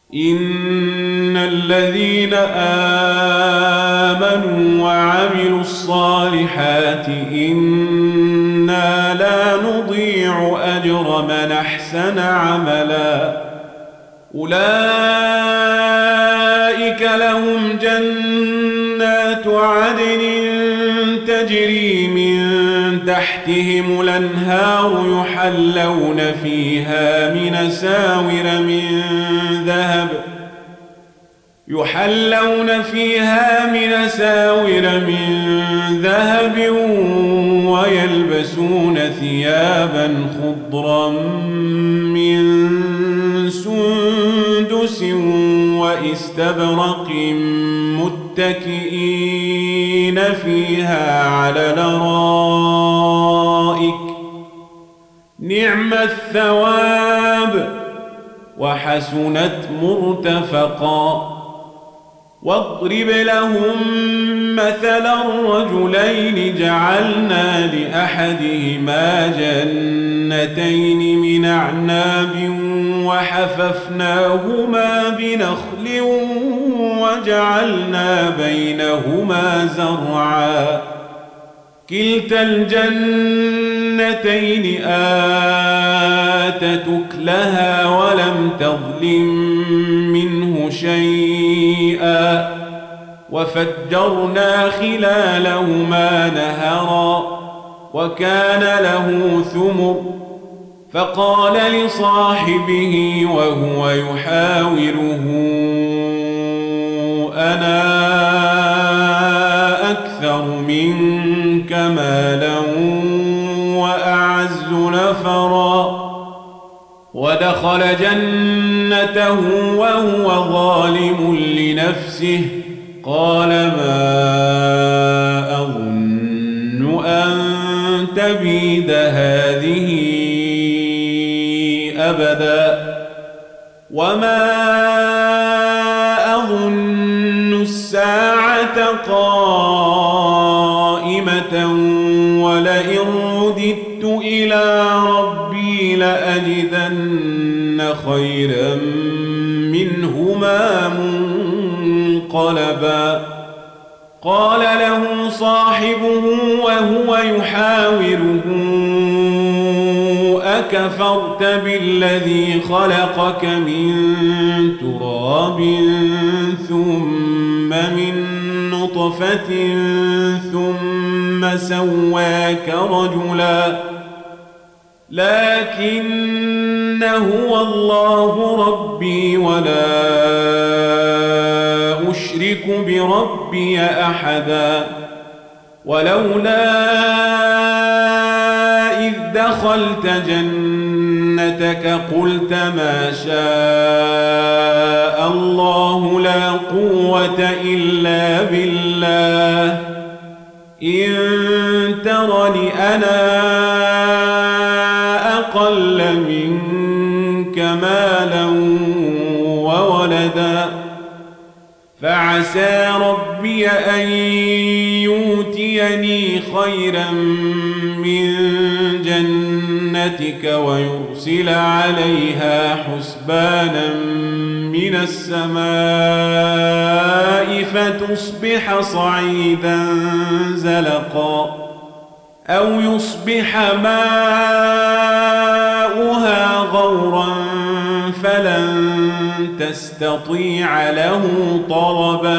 إن الذين آمنوا وعملوا الصالحات إنا لا نضيع أجر من أحسن عملا أولئك لهم جنات عدن تجري من تحتهم الأنهار يحلون فيها من أساور من ذهب ويلبسون ثيابا خضرا من سندس واستبرق متكئين فيها على الأرائك نعم الثواب وحسنت مرتفقا واضرب لهم مثلا رجلين جعلنا لأحدهما جنتين من أعناب وحففناهما بنخل وجعلنا بينهما زرعا كلتا الجنتين آتت أكلها ولم تظلم منه شيئا وفجرنا خلالهما نهرا وكان له ثمر فقال لصاحبه وهو يحاوره أنا أكثر منك مالا وأعز نفرا ودخل جنته وهو ظالم لنفسه قال ما أظن أن تبيد هذه أبدا وما أظن الساعة قائمة ولئن رددت إلى ربي لأجدن خيرا منهما منقلبا قال له صاحبه وهو يحاوره أكفرت بالذي خلقك من تراب ثم من نطفة ثم سواك رجلا لكن هو الله ربي ولا أشرك بربي أحدا ولولا إذ دخلت جنتك قلت ما شاء الله لا قوة إلا بالله إن ترني أنا أقل منك مالا وولدا فعسى ربي أن يؤتيني خيرا من جنتك ويرسل عليها حسبانا من السماء فتصبح صعيدا زلقا أو يصبح ماؤها غورا فلن تستطيع له طلبا